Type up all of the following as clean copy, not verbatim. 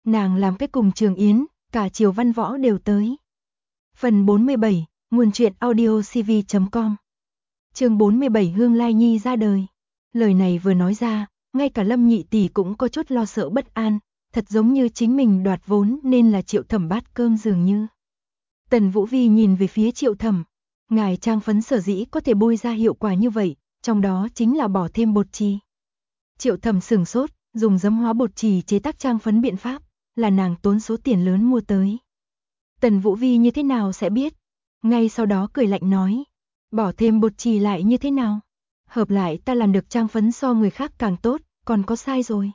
Nàng làm cái cùng Trường Yến, cả Triều Văn Võ đều tới. Phần 47, nguồn truyện audiocv.com. Chương 47 Hương Lai Nhi ra đời. Lời này vừa nói ra, ngay cả Lâm Nhị tỷ cũng có chút lo sợ bất an, thật giống như chính mình đoạt vốn nên là Triệu Thẩm bát cơm dường như. Tần Vũ Vi nhìn về phía Triệu Thẩm, ngài trang phấn sở dĩ có thể bôi ra hiệu quả như vậy, trong đó chính là bỏ thêm bột chì. Triệu Thẩm sửng sốt, dùng giấm hóa bột chì chế tác trang phấn biện pháp, là nàng tốn số tiền lớn mua tới. Tần Vũ Vi như thế nào sẽ biết? Ngay sau đó cười lạnh nói, bỏ thêm bột chì lại như thế nào? Hợp lại ta làm được trang phấn so người khác càng tốt, còn có sai rồi.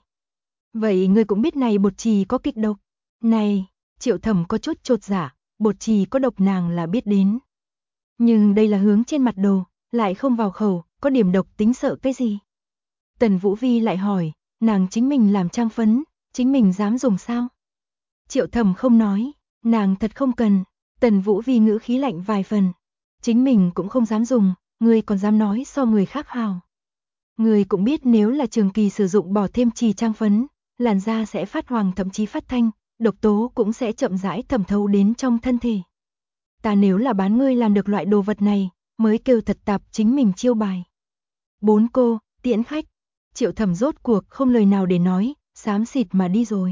Vậy ngươi cũng biết này bột chì có kịch độc. Này, Triệu Thẩm có chút chột dạ, bột chì có độc nàng là biết đến. Nhưng đây là hướng trên mặt đồ, lại không vào khẩu, có điểm độc tính sợ cái gì? Tần Vũ Vi lại hỏi, nàng chính mình làm trang phấn, chính mình dám dùng sao? Triệu Thẩm không nói, nàng thật không cần. Tần Vũ Vi ngữ khí lạnh vài phần. Chính mình cũng không dám dùng, ngươi còn dám nói so người khác hào. Ngươi cũng biết nếu là trường kỳ sử dụng bỏ thêm chì trang phấn, làn da sẽ phát hoàng thậm chí phát thanh, độc tố cũng sẽ chậm rãi thẩm thấu đến trong thân thể. Ta nếu là bán ngươi làm được loại đồ vật này, mới kêu thật tạp chính mình chiêu bài. Bốn cô, tiễn khách. Triệu Thẩm rốt cuộc không lời nào để nói, xám xịt mà đi rồi.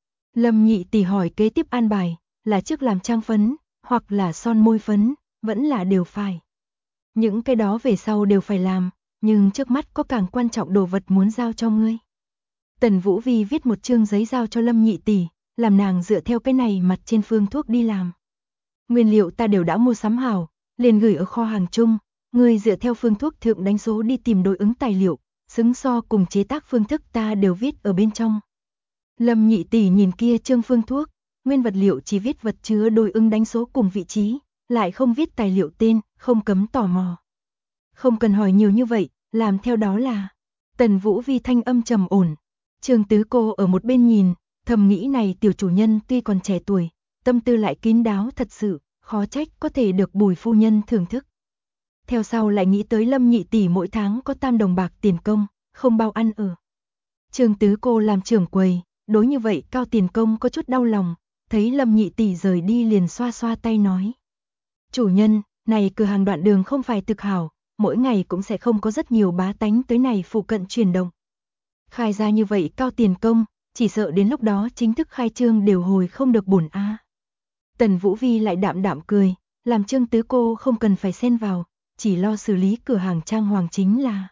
Lâm Nhị tỷ hỏi kế tiếp an bài, là trước làm trang phấn, hoặc là son môi phấn, vẫn là đều phải. Những cái đó về sau đều phải làm, nhưng trước mắt có càng quan trọng đồ vật muốn giao cho ngươi. Tần Vũ Vi viết một chương giấy giao cho Lâm Nhị tỷ, làm nàng dựa theo cái này mặt trên phương thuốc đi làm. Nguyên liệu ta đều đã mua sắm hảo, liền gửi ở kho hàng chung, ngươi dựa theo phương thuốc thượng đánh số đi tìm đối ứng tài liệu, xứng so cùng chế tác phương thức ta đều viết ở bên trong. Lâm Nhị tỷ nhìn kia chương phương thuốc, nguyên vật liệu chỉ viết vật chứa đối ứng đánh số cùng vị trí, lại không viết tài liệu tên, không cấm tò mò. Không cần hỏi nhiều như vậy, làm theo đó là. Tần Vũ Vi thanh âm trầm ổn. Trương Tứ cô ở một bên nhìn, thầm nghĩ này tiểu chủ nhân tuy còn trẻ tuổi, tâm tư lại kín đáo thật sự, khó trách có thể được Bùi phu nhân thưởng thức. Theo sau lại nghĩ tới Lâm Nhị tỷ mỗi tháng có 3 đồng bạc tiền công, không bao ăn ở. Trương Tứ cô làm trưởng quầy, đối như vậy cao tiền công có chút đau lòng, thấy Lâm Nhị tỷ rời đi liền xoa xoa tay nói. Chủ nhân, này cửa hàng đoạn đường không phải thực hảo, mỗi ngày cũng sẽ không có rất nhiều bá tánh tới này phụ cận chuyển động. Khai ra như vậy cao tiền công, chỉ sợ đến lúc đó chính thức khai trương đều hồi không được bổn a. Tần Vũ Vi lại đạm đạm cười, làm Trương Tứ cô không cần phải xen vào, chỉ lo xử lý cửa hàng trang hoàng chính là.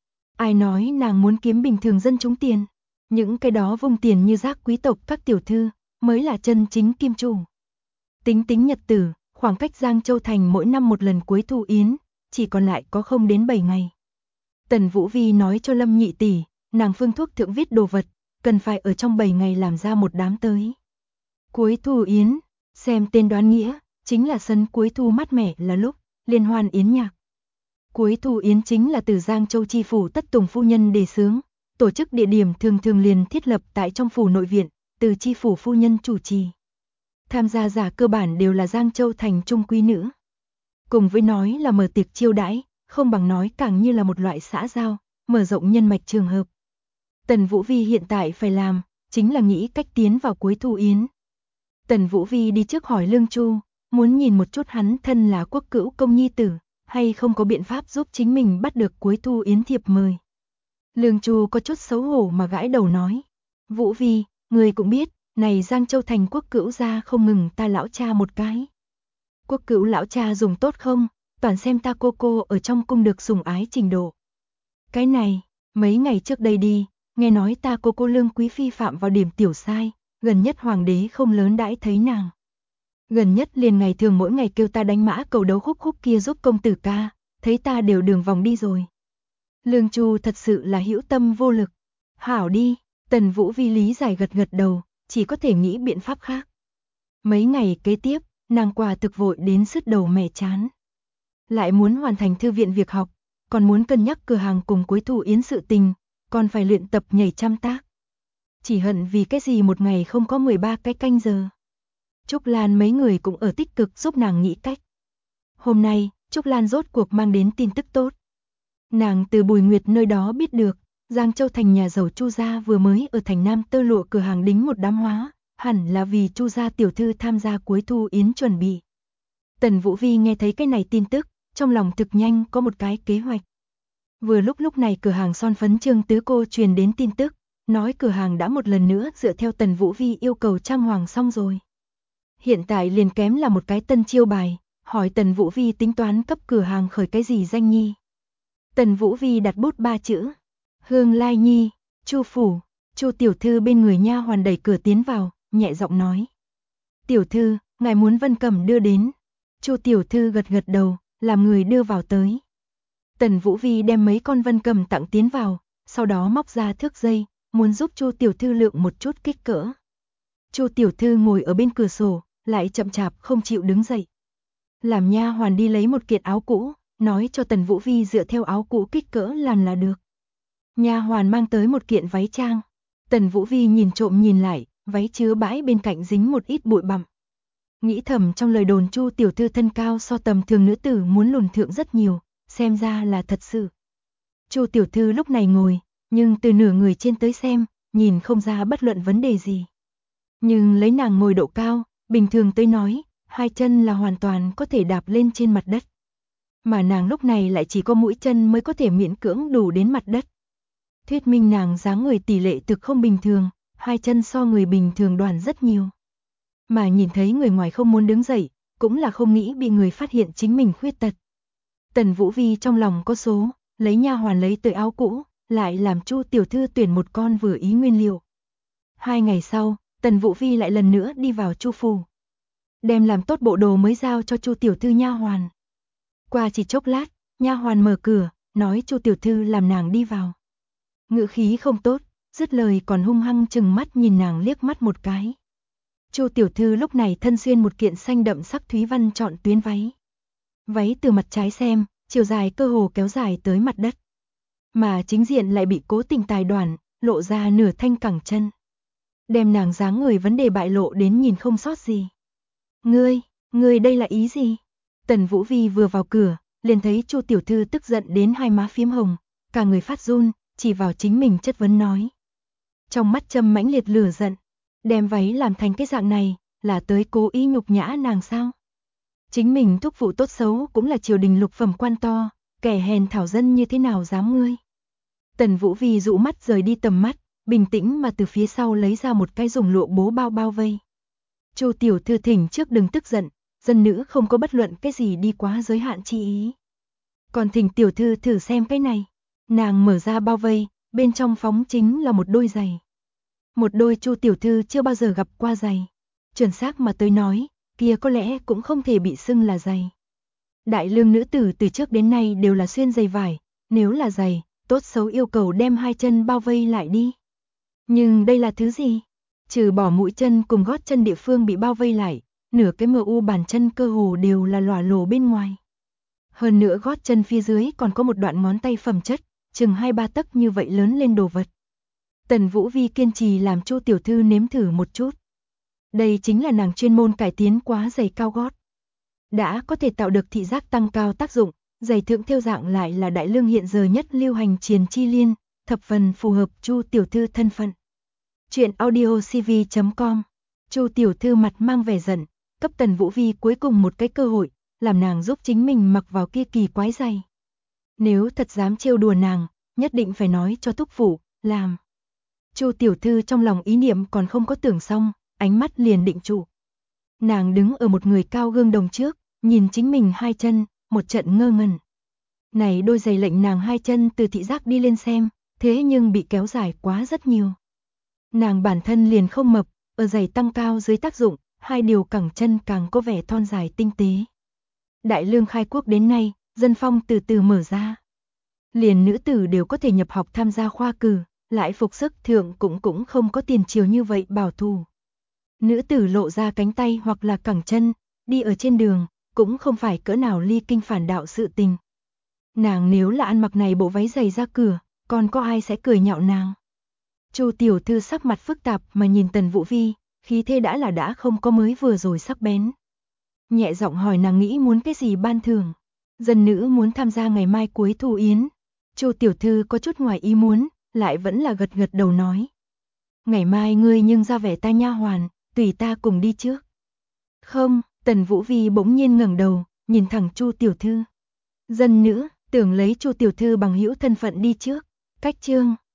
Ai nói nàng muốn kiếm bình thường dân chúng tiền, những cái đó vung tiền như rác quý tộc các tiểu thư, mới là chân chính kim chủ. Tính tính nhật tử, khoảng cách Giang Châu Thành mỗi năm một lần cuối thu yến, chỉ còn lại có không đến 7 ngày. Tần Vũ Vi nói cho Lâm Nhị tỷ, nàng phương thuốc thượng viết đồ vật, cần phải ở trong 7 ngày làm ra một đám tới. Cuối thu yến, xem tên đoán nghĩa, chính là sân cuối thu mát mẻ là lúc liên hoan yến nhạc. Cuối thu yến chính là từ Giang Châu chi phủ Tất Tùng phu nhân đề xướng, tổ chức địa điểm thường thường liền thiết lập tại trong phủ nội viện, từ chi phủ phu nhân chủ trì. Tham gia giả cơ bản đều là Giang Châu thành trung quý nữ. Cùng với nói là mở tiệc chiêu đãi, không bằng nói càng như là một loại xã giao, mở rộng nhân mạch trường hợp. Tần Vũ Vi hiện tại phải làm, chính là nghĩ cách tiến vào cuối thu yến. Tần Vũ Vi đi trước hỏi Lương Chu, muốn nhìn một chút hắn thân là quốc cữu công nhi tử, hay không có biện pháp giúp chính mình bắt được cuối thu yến thiệp mời. Lương Chu có chút xấu hổ mà gãi đầu nói, Vũ Vi, người cũng biết, này Giang Châu thành quốc cữu gia không ngừng ta lão cha một cái. Quốc cữu lão cha dùng tốt không, toàn xem ta cô ở trong cung được sủng ái trình độ. Cái này, mấy ngày trước đây đi, nghe nói ta cô Lương quý phi phạm vào điểm tiểu sai, gần nhất hoàng đế không lớn đãi thấy nàng. Gần nhất liền ngày thường mỗi ngày kêu ta đánh mã cầu đấu khúc kia giúp công tử ca, thấy ta đều đường vòng đi rồi. Lương Chu thật sự là hữu tâm vô lực. Hảo đi, Tần Vũ Vi lý giải gật gật đầu, chỉ có thể nghĩ biện pháp khác. Mấy ngày kế tiếp, nàng quả thực vội đến sứt đầu mẻ chán. Lại muốn hoàn thành thư viện việc học, còn muốn cân nhắc cửa hàng cùng cuối thu yến sự tình, còn phải luyện tập nhảy trăm tác. Chỉ hận vì cái gì một ngày không có 13 cái canh giờ. Trúc Lan mấy người cũng ở tích cực giúp nàng nghĩ cách. Hôm nay, Trúc Lan rốt cuộc mang đến tin tức tốt. Nàng từ Bùi Nguyệt nơi đó biết được, Giang Châu thành nhà giàu Chu gia vừa mới ở thành Nam tơ lụa cửa hàng đính một đám hóa, hẳn là vì Chu gia tiểu thư tham gia cuối thu yến chuẩn bị. Tần Vũ Vi nghe thấy cái này tin tức, trong lòng thực nhanh có một cái kế hoạch. Vừa lúc này cửa hàng son phấn Trương Tứ Cô truyền đến tin tức, nói cửa hàng đã một lần nữa dựa theo Tần Vũ Vi yêu cầu trang hoàng xong rồi. Hiện tại liền kém là một cái tân chiêu bài, hỏi Tần Vũ Vi tính toán cấp cửa hàng khởi cái gì danh nhi. Tần Vũ Vi đặt bút 3 chữ, Hương Lai Nhi, Chu phủ. Chu tiểu thư bên người nha hoàn đẩy cửa tiến vào, nhẹ giọng nói: "Tiểu thư, ngài muốn Vân Cẩm đưa đến." Chu tiểu thư gật gật đầu, làm người đưa vào tới. Tần Vũ Vi đem mấy con Vân Cẩm tặng tiến vào, sau đó móc ra thước dây, muốn giúp Chu tiểu thư lượng một chút kích cỡ. Chu tiểu thư ngồi ở bên cửa sổ, lại chậm chạp không chịu đứng dậy. Làm nha hoàn đi lấy một kiện áo cũ, nói cho Tần Vũ Vi dựa theo áo cũ kích cỡ làm là được. Nha hoàn mang tới một kiện váy trang. Tần Vũ Vi nhìn trộm nhìn lại, váy chứa bãi bên cạnh dính một ít bụi bặm. Nghĩ thầm trong lời đồn Chu tiểu thư thân cao so tầm thường nữ tử muốn lùn thượng rất nhiều, xem ra là thật sự. Chu tiểu thư lúc này ngồi, nhưng từ nửa người trên tới xem, nhìn không ra bất luận vấn đề gì. Nhưng lấy nàng ngồi độ cao, bình thường tới nói, hai chân là hoàn toàn có thể đạp lên trên mặt đất. Mà nàng lúc này lại chỉ có mũi chân mới có thể miễn cưỡng đủ đến mặt đất. Thuyết minh nàng dáng người tỷ lệ thực không bình thường, hai chân so người bình thường đoàn rất nhiều. Mà nhìn thấy người ngoài không muốn đứng dậy, cũng là không nghĩ bị người phát hiện chính mình khuyết tật. Tần Vũ Vi trong lòng có số, lấy nha hoàn lấy tới áo cũ, lại làm Chu tiểu thư tuyển một con vừa ý nguyên liệu. 2 ngày sau, Tần Vũ Vi lại lần nữa đi vào Chu phủ, đem làm tốt bộ đồ mới giao cho Chu tiểu thư nha hoàn. Qua chỉ chốc lát, nha hoàn mở cửa, nói Chu tiểu thư làm nàng đi vào. Ngữ khí không tốt, dứt lời còn hung hăng chừng mắt nhìn nàng liếc mắt một cái. Chu tiểu thư lúc này thân xuyên một kiện xanh đậm sắc thúy văn trọn tuyến váy. Váy từ mặt trái xem, chiều dài cơ hồ kéo dài tới mặt đất. Mà chính diện lại bị cố tình tài đoản, lộ ra nửa thanh cẳng chân. Đem nàng dáng người vấn đề bại lộ đến nhìn không sót gì. Ngươi đây là ý gì? Tần Vũ Vi vừa vào cửa, liền thấy Chu tiểu thư tức giận đến hai má phím hồng, cả người phát run, chỉ vào chính mình chất vấn nói. Trong mắt châm mãnh liệt lửa giận, đem váy làm thành cái dạng này, là tới cố ý nhục nhã nàng sao? Chính mình thúc phụ tốt xấu cũng là triều đình lục phẩm quan to, kẻ hèn thảo dân như thế nào dám ngươi? Tần Vũ Vi dụ mắt rời đi tầm mắt, bình tĩnh mà từ phía sau lấy ra một cái dùng lụa bố bao vây. Chu tiểu thư thỉnh trước đừng tức giận, dân nữ không có bất luận cái gì đi quá giới hạn chi ý. Còn thỉnh tiểu thư thử xem cái này. Nàng mở ra bao vây, bên trong phóng chính là một đôi giày. Một đôi Chu tiểu thư chưa bao giờ gặp qua giày. Chuẩn xác mà tới nói, kia có lẽ cũng không thể bị xưng là giày. Đại lương nữ tử từ trước đến nay đều là xuyên giày vải, nếu là giày, tốt xấu yêu cầu đem hai chân bao vây lại đi. Nhưng đây là thứ gì? Trừ bỏ mũi chân cùng gót chân địa phương bị bao vây lại, nửa cái mu bàn chân cơ hồ đều là lòa lồ bên ngoài. Hơn nữa gót chân phía dưới còn có một đoạn ngón tay phẩm chất, chừng 2-3 tấc như vậy lớn lên đồ vật. Tần Vũ Vi kiên trì làm Chu tiểu thư nếm thử một chút. Đây chính là nàng chuyên môn cải tiến quá giày cao gót. Đã có thể tạo được thị giác tăng cao tác dụng, giày thượng thêu dạng lại là đại lương hiện giờ nhất lưu hành triền chi liên, thập phần phù hợp Chu tiểu thư thân phận. Chuyện audiocv.com. Chu tiểu thư mặt mang vẻ giận, cấp Tần Vũ Vi cuối cùng một cái cơ hội, làm nàng giúp chính mình mặc vào kia kỳ quái giày. Nếu thật dám trêu đùa nàng, nhất định phải nói cho thúc phụ, làm. Chu tiểu thư trong lòng ý niệm còn không có tưởng xong, ánh mắt liền định trụ. Nàng đứng ở một người cao gương đồng trước, nhìn chính mình hai chân, một trận ngơ ngẩn. Này đôi giày lệnh nàng hai chân từ thị giác đi lên xem, thế nhưng bị kéo dài quá rất nhiều. Nàng bản thân liền không mập, ở giày tăng cao dưới tác dụng, hai điều cẳng chân càng có vẻ thon dài tinh tế. Đại lương khai quốc đến nay, dân phong từ từ mở ra. Liền nữ tử đều có thể nhập học tham gia khoa cử, lại phục sức thượng cũng không có tiền triều như vậy bảo thủ. Nữ tử lộ ra cánh tay hoặc là cẳng chân, đi ở trên đường, cũng không phải cỡ nào ly kinh phản đạo sự tình. Nàng nếu là ăn mặc này bộ váy giày ra cửa, còn có ai sẽ cười nhạo nàng. Chu tiểu thư sắc mặt phức tạp mà nhìn Tần Vũ Vi, khí thế đã không có mới vừa rồi sắc bén. Nhẹ giọng hỏi nàng nghĩ muốn cái gì ban thưởng. Dân nữ muốn tham gia ngày mai cuối thu yến. Chu tiểu thư có chút ngoài ý muốn, lại vẫn là gật gật đầu nói. Ngày mai ngươi nhưng ra vẻ ta nha hoàn, tùy ta cùng đi trước. Không, Tần Vũ Vi bỗng nhiên ngẩng đầu, nhìn thẳng Chu tiểu thư. Dân nữ, tưởng lấy Chu tiểu thư bằng hữu thân phận đi trước. Cách chương